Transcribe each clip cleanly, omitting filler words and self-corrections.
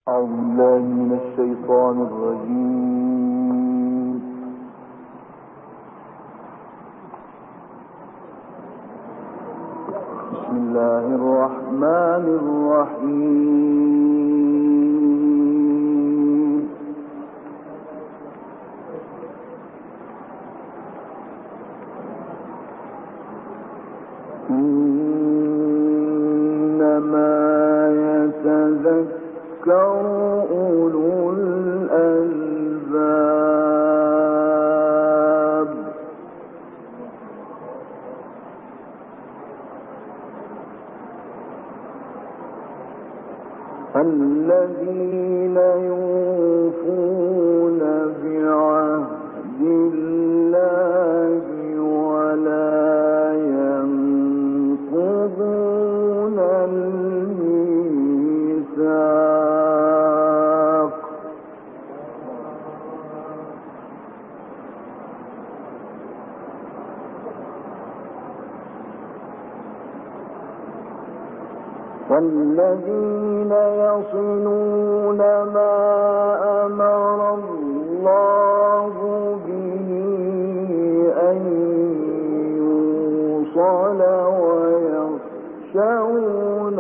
أعوذ بالله من الشيطان الرجيم. بسم الله الرحمن الرحيم. إنما يتذكر أولو الألباب. الذين يوفون بعهد الله ولا ينقضون الميثاق. والذين يصلون ما أمر الله به أن يوصل ويخشون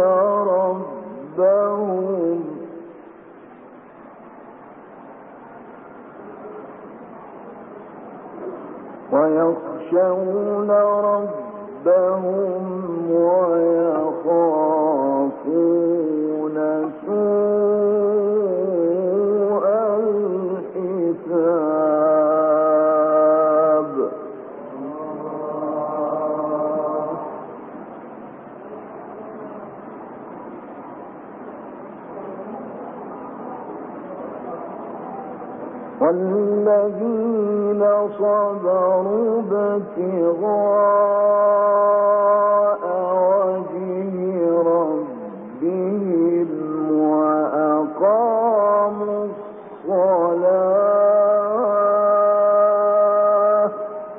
ربهم ويخافون سوء الحساب. والذين صبروا ابتغاء وجه ربهم وأقاموا الصلاة.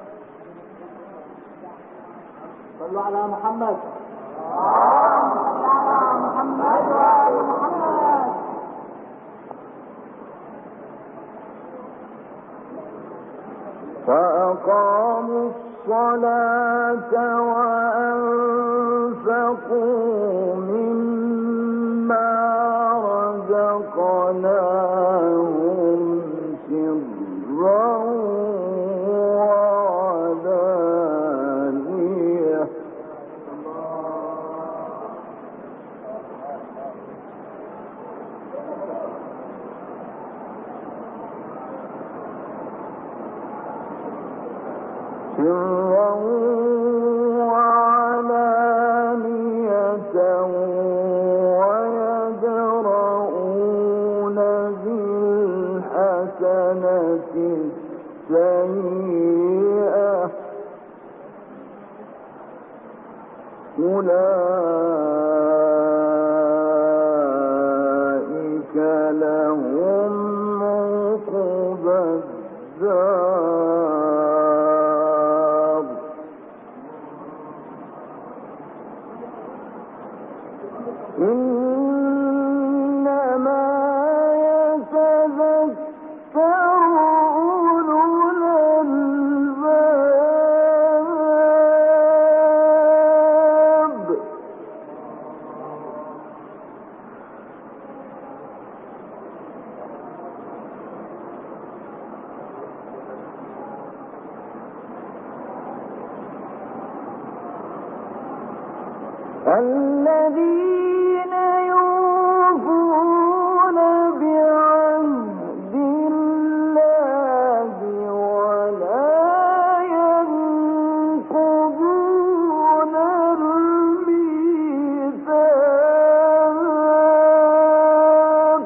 صلوا على محمد. اللهم صل على محمد وآل محمد. وأقاموا الصلاة وأنفقوا مما رزقناهم سرا وعلانية. سرا وعلانية ويدرؤون بالحسنة السيئة أولئك لهم عقبى الدار. إنما يتذكر أولو الألباب. الذين يوفون بعهد الله ولا ينقضون الميثاق.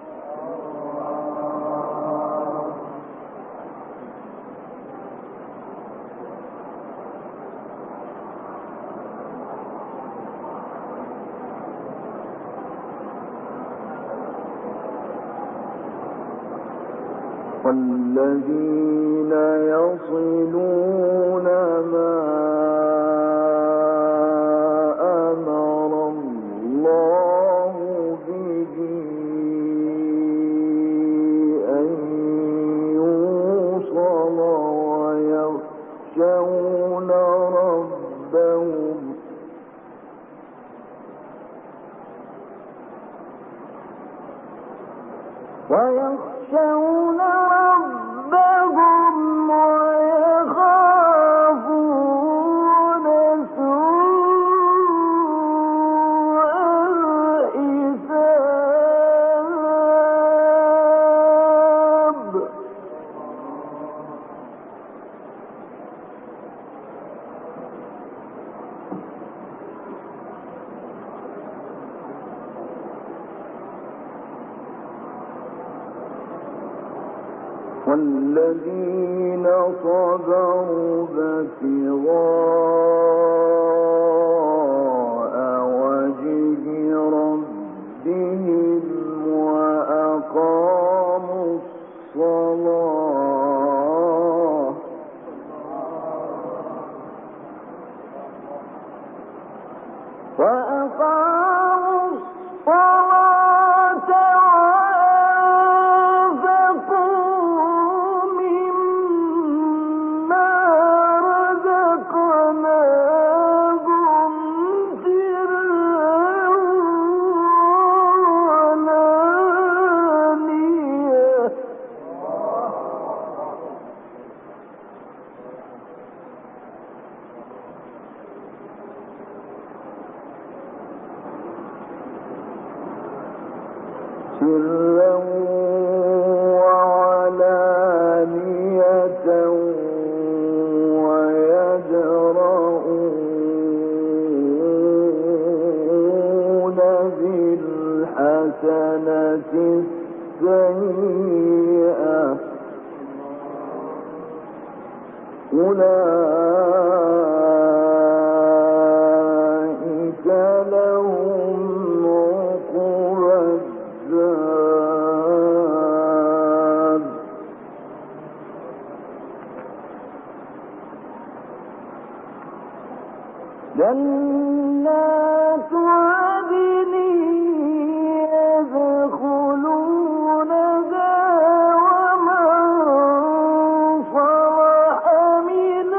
والذين يصلون ما أمر الله به ويخشون ربهم ويخافون سوء الحساب. والذين صبروا ابتغاء وجه ربهم وأقاموا الصلاة سرا وعلانية ويدرؤون بالحسنة السيئة أولئك لهم عقبى الدار. جنات عدن يدخلونها ومن صلح من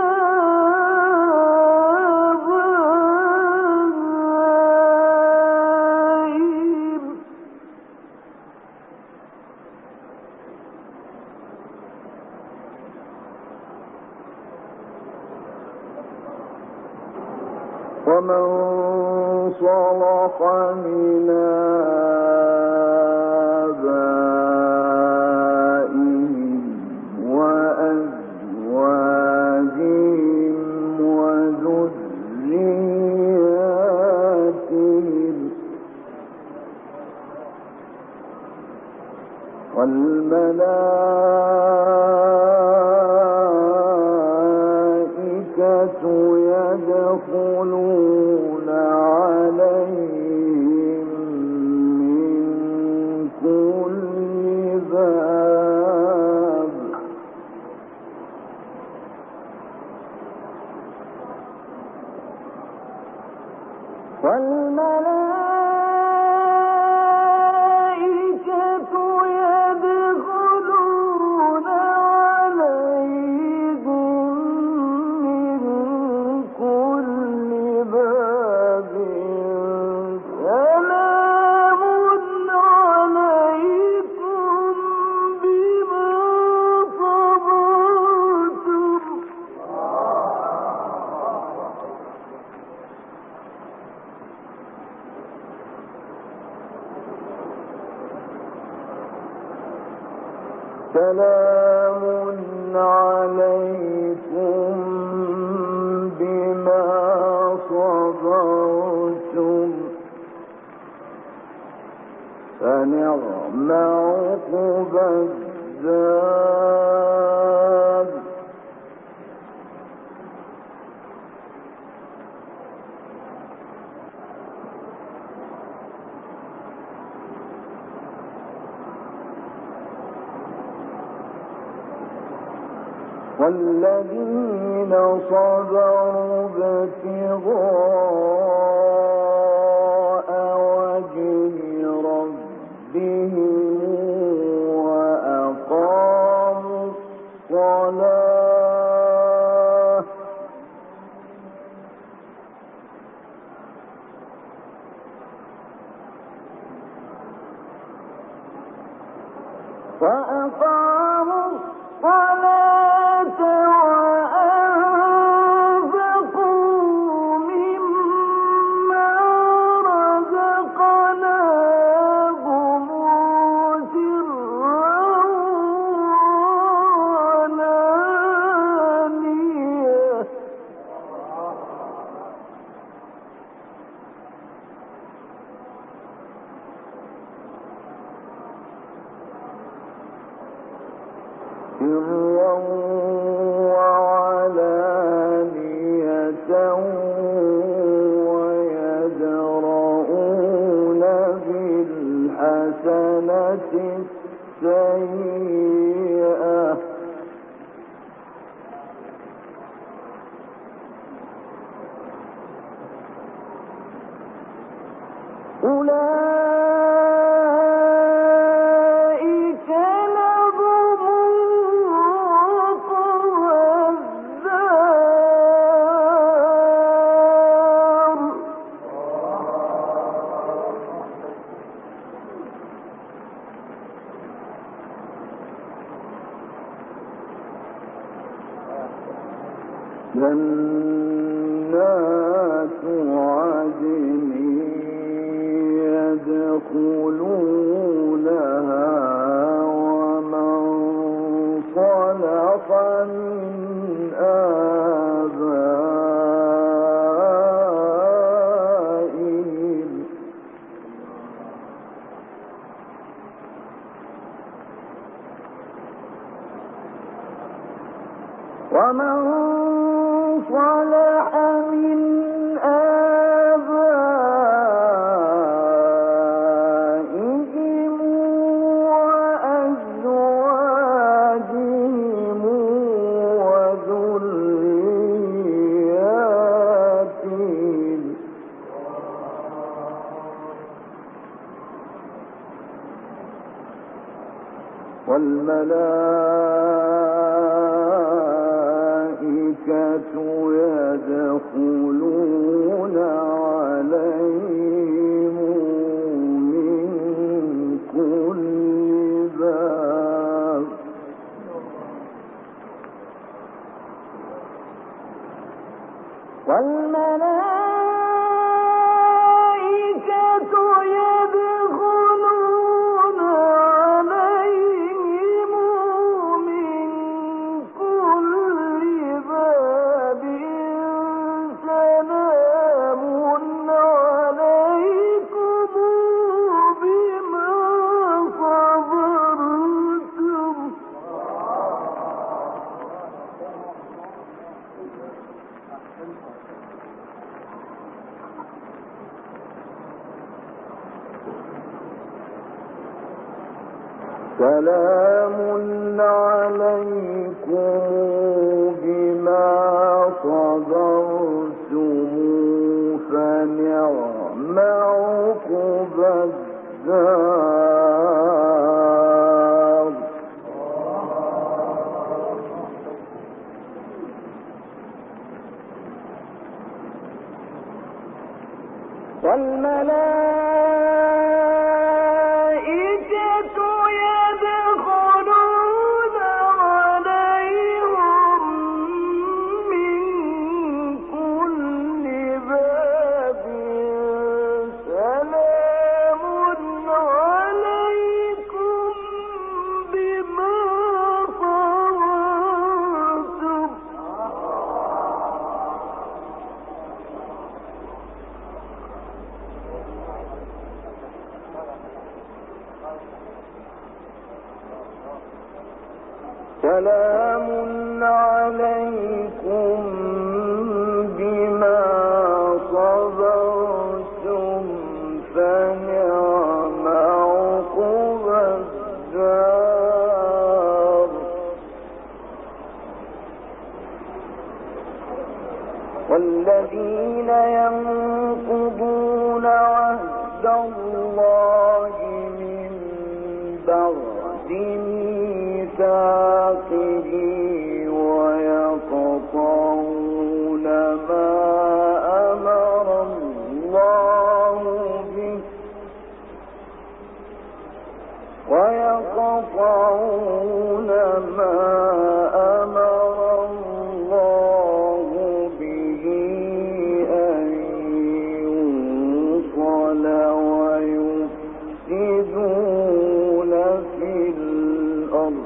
آبائهم ومن صلح من آبائهم وأزواجهم وذرياتهم والملائكة يدخلون عليهم من كل باب والملائكة يدخلون عليهم من كل باب سلام عليكم بما صبرتم سلام عليكم بما صبرتم فنعم عقبى الدار. والذين صبروا ابتغاء وجه ربهم وأقاموا الصلاة وأقاموا الصلاة وأنفقوا مما رزقناهم سرا وعلانية سرا وعلانية ويدرؤون بالحسنة السيئة أولئك لهم عقبى الدار جنات عدن يدخلونها ومن صلح من آبائهم ومن صلح من آبائهم وأزواجهم وذرياتهم والملائكة يدخلون عليهم من كل باب والملائكة يدخلون عليهم من كل باب سلام عليكم بما صبرتم سلام عليكم بما صبرتم فنعم عقبى الدار والملائكة يدخلون عليهم من كل باب سلام عليكم بما صبرتم سلام عليكم بما صبرتم فنعم عقبى الدار والذين ينقضون عهد الله من بعد ميثاقه ويقطعون ما أمر الله به ويقطعون ما أمر الله به أن يوصل ويفسدون في الأرض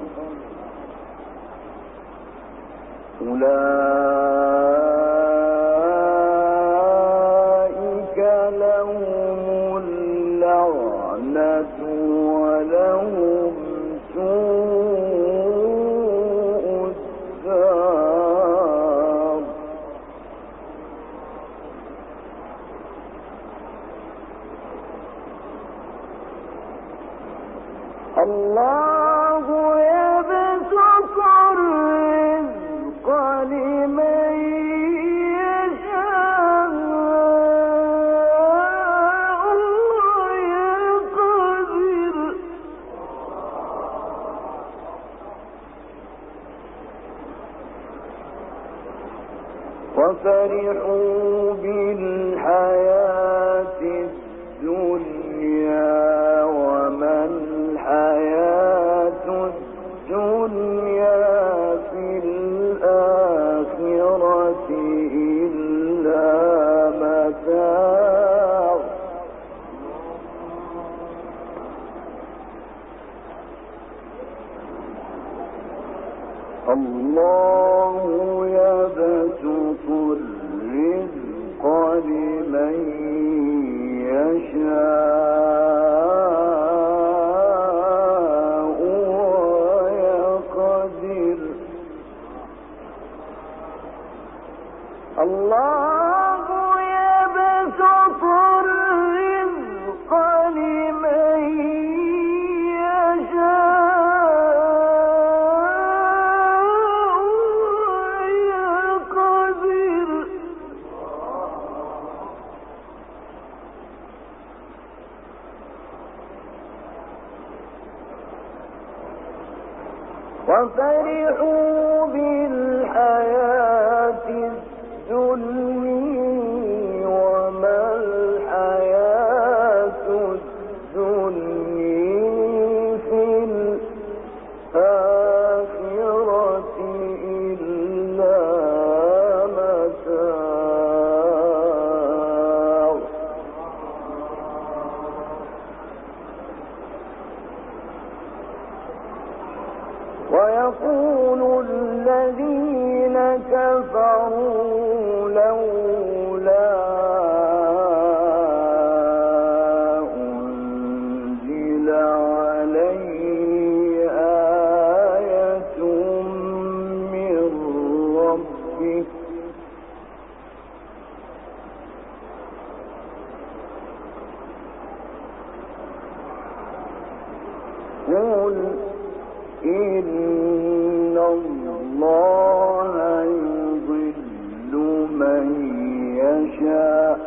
أولئك لهم اللعنة ولهم سوء الدار الله يبسط الرزق لمن يشاء ويقدر وفرحوا بالحياة الدنيا وما الحياة الدنيا في الآخرة إلا متاع الله يبسط الرزق لمن يشاء ويقدر الله يبسط الرزق لمن يشاء ويقدر وفرحوا بالحياة الدنيا وما الحياة الدنيا في الآخرة إلا متاع ويقول الذين كفروا لولا أنزل عليه آية من ربه قل إن الله يضل من يشاء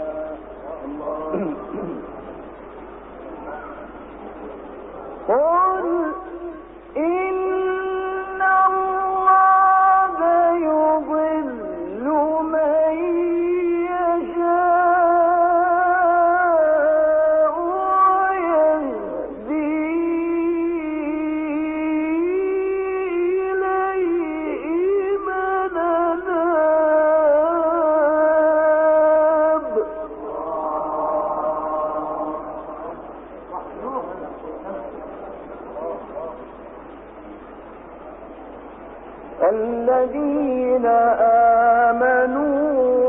قل إن الله يضل من يشاء ويهدي الذين آمنوا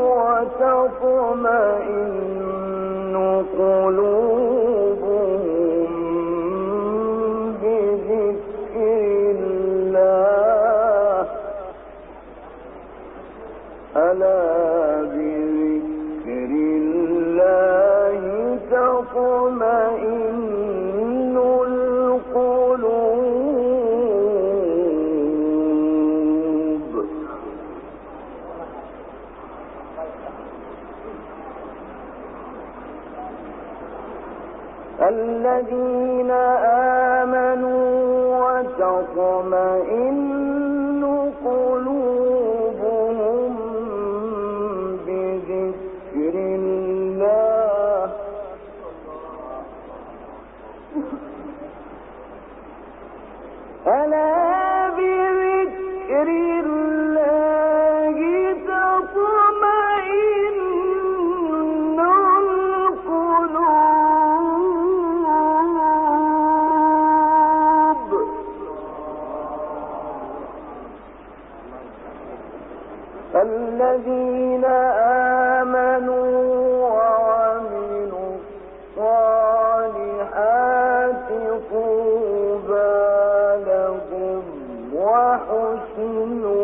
وتطمئن قلوبهم بذكر الله ألا بذكر الله تطمئن القلوب الذين آمنوا وتطمئن قلوبهم بذكر الله الله تطمئن القلوب. فالذين آمنوا وعملوا الصالحات طوبى لهم وحسن